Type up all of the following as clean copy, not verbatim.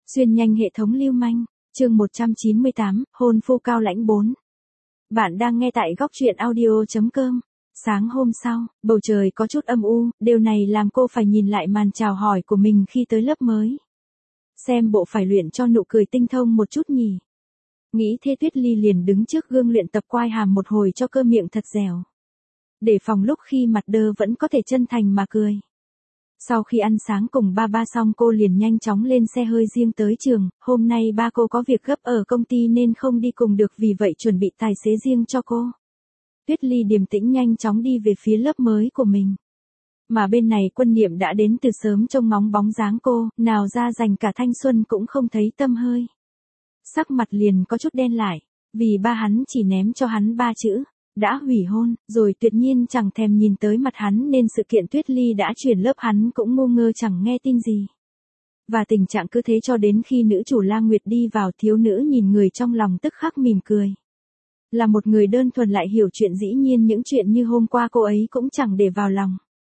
Xuyên nhanh hệ thống lưu manh, chương 198, hôn phu cao lãnh 4. Bạn đang nghe tại góc truyện audio.com. Sáng hôm sau, bầu trời có chút âm u, điều này làm cô phải nhìn lại màn chào hỏi của mình khi tới lớp mới. Xem bộ phải luyện cho nụ cười tinh thông một chút nhỉ. Nghĩ thế Tuyết Ly liền đứng trước gương luyện tập quai hàm một hồi cho cơ miệng thật dẻo. Để phòng lúc khi mặt đơ vẫn có thể chân thành mà cười. Sau khi ăn sáng cùng ba xong cô liền nhanh chóng lên xe hơi riêng tới trường, hôm nay ba cô có việc gấp ở công ty nên không đi cùng được vì vậy chuẩn bị tài xế riêng cho cô. Tuyết Ly điềm tĩnh nhanh chóng đi về phía lớp mới của mình. Mà bên này Quân Niệm đã đến từ sớm trông ngóng bóng dáng cô, nào ra dành cả thanh xuân cũng không thấy tăm hơi. Sắc mặt liền có chút đen lại, vì ba hắn chỉ ném cho hắn 3 chữ. Đã hủy hôn, rồi tuyệt nhiên chẳng thèm nhìn tới mặt hắn nên sự kiện Tuyết Ly đã chuyển lớp hắn cũng ngu ngơ chẳng nghe tin gì. Và tình trạng cứ thế cho đến khi nữ chủ La Nguyệt đi vào, thiếu nữ nhìn người trong lòng tức khắc mỉm cười. Là một người đơn thuần lại hiểu chuyện, dĩ nhiên những chuyện như hôm qua cô ấy cũng chẳng để vào lòng.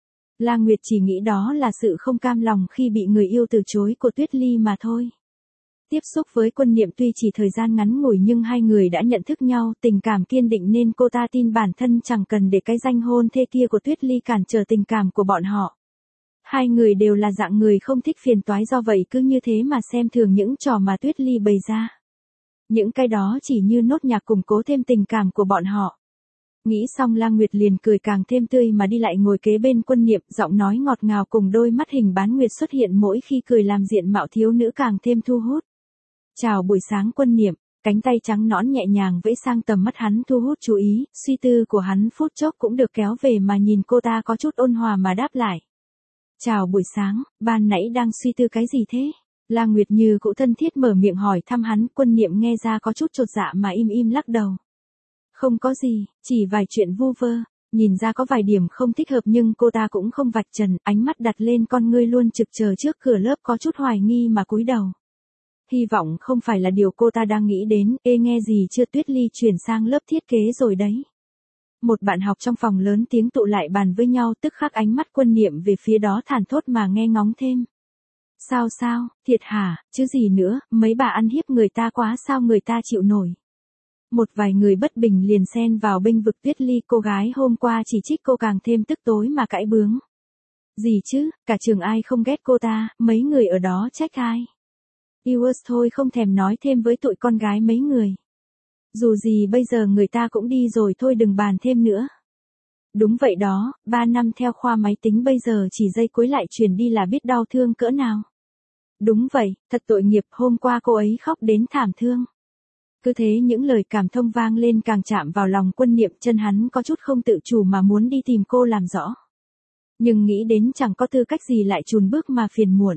La Nguyệt chỉ nghĩ đó là sự không cam lòng khi bị người yêu từ chối của Tuyết Ly mà thôi. Tiếp xúc với Quân Niệm tuy chỉ thời gian ngắn ngủi nhưng hai người đã nhận thức nhau, tình cảm kiên định nên cô ta tin bản thân chẳng cần để cái danh hôn thê kia của Tuyết Ly cản trở tình cảm của bọn họ. Hai người đều là dạng người không thích phiền toái, do vậy cứ như thế mà xem thường những trò mà Tuyết Ly bày ra. Những cái đó chỉ như nốt nhạc củng cố thêm tình cảm của bọn họ. Nghĩ xong La Nguyệt liền cười càng thêm tươi mà đi lại ngồi kế bên Quân Niệm, giọng nói ngọt ngào cùng đôi mắt hình bán nguyệt xuất hiện mỗi khi cười làm diện mạo thiếu nữ càng thêm thu hút. Chào buổi sáng Quân Niệm, cánh tay trắng nõn nhẹ nhàng vẫy sang tầm mắt hắn thu hút chú ý, suy tư của hắn phút chốc cũng được kéo về mà nhìn cô ta có chút ôn hòa mà đáp lại. Chào buổi sáng, ban nãy đang suy tư cái gì thế? La Nguyệt như cũ thân thiết mở miệng hỏi thăm hắn. Quân Niệm nghe ra có chút chột dạ mà im lắc đầu. Không có gì, chỉ vài chuyện vu vơ, nhìn ra có vài điểm không thích hợp nhưng cô ta cũng không vạch trần, ánh mắt đặt lên con ngươi luôn trực chờ trước cửa lớp có chút hoài nghi mà cúi đầu. Hy vọng không phải là điều cô ta đang nghĩ đến. Ê nghe gì chưa, Tuyết Ly chuyển sang lớp thiết kế rồi đấy. Một bạn học trong phòng lớn tiếng tụ lại bàn với nhau, tức khắc ánh mắt Quân Niệm về phía đó thản thốt mà nghe ngóng thêm. Sao, thiệt hả, chứ gì nữa, mấy bà ăn hiếp người ta quá sao người ta chịu nổi. Một vài người bất bình liền xen vào bênh vực Tuyết Ly, cô gái hôm qua chỉ trích cô càng thêm tức tối mà cãi bướng. Gì chứ, cả trường ai không ghét cô ta, mấy người ở đó trách ai. Viewers thôi không thèm nói thêm với tụi con gái mấy người. Dù gì bây giờ người ta cũng đi rồi thôi, đừng bàn thêm nữa. Đúng vậy đó, 3 năm theo khoa máy tính bây giờ chỉ giây cuối lại chuyển đi là biết đau thương cỡ nào. Đúng vậy, thật tội nghiệp, hôm qua cô ấy khóc đến thảm thương. Cứ thế những lời cảm thông vang lên càng chạm vào lòng Quân Niệm, chân hắn có chút không tự chủ mà muốn đi tìm cô làm rõ. Nhưng nghĩ đến chẳng có tư cách gì lại chùn bước mà phiền muộn.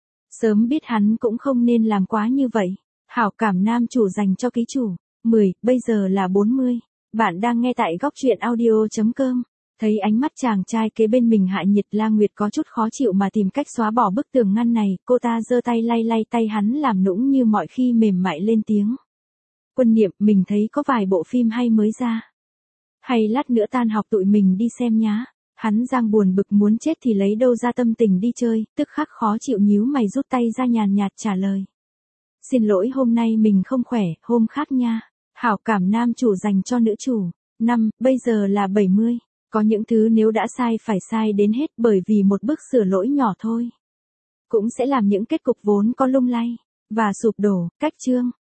Sớm biết hắn cũng không nên làm quá như vậy. Hảo cảm nam chủ dành cho ký chủ. 10, bây giờ là 40. Bạn đang nghe tại góc truyện audio.com. Thấy ánh mắt chàng trai kế bên mình hạ nhiệt, La Nguyệt có chút khó chịu mà tìm cách xóa bỏ bức tường ngăn này. Cô ta giơ tay lay tay hắn làm nũng như mọi khi, mềm mại lên tiếng. Quân Niệm, mình thấy có vài bộ phim hay mới ra. Hay lát nữa tan học tụi mình đi xem nhá. Hắn giang buồn bực muốn chết thì lấy đâu ra tâm tình đi chơi, tức khắc khó chịu nhíu mày rút tay ra nhàn nhạt trả lời. Xin lỗi, hôm nay mình không khỏe, hôm khác nha. Hảo cảm nam chủ dành cho nữ chủ. 5, bây giờ là 70. Có những thứ nếu đã sai phải sai đến hết, bởi vì một bước sửa lỗi nhỏ thôi cũng sẽ làm những kết cục vốn có lung lay và sụp đổ. Cách chương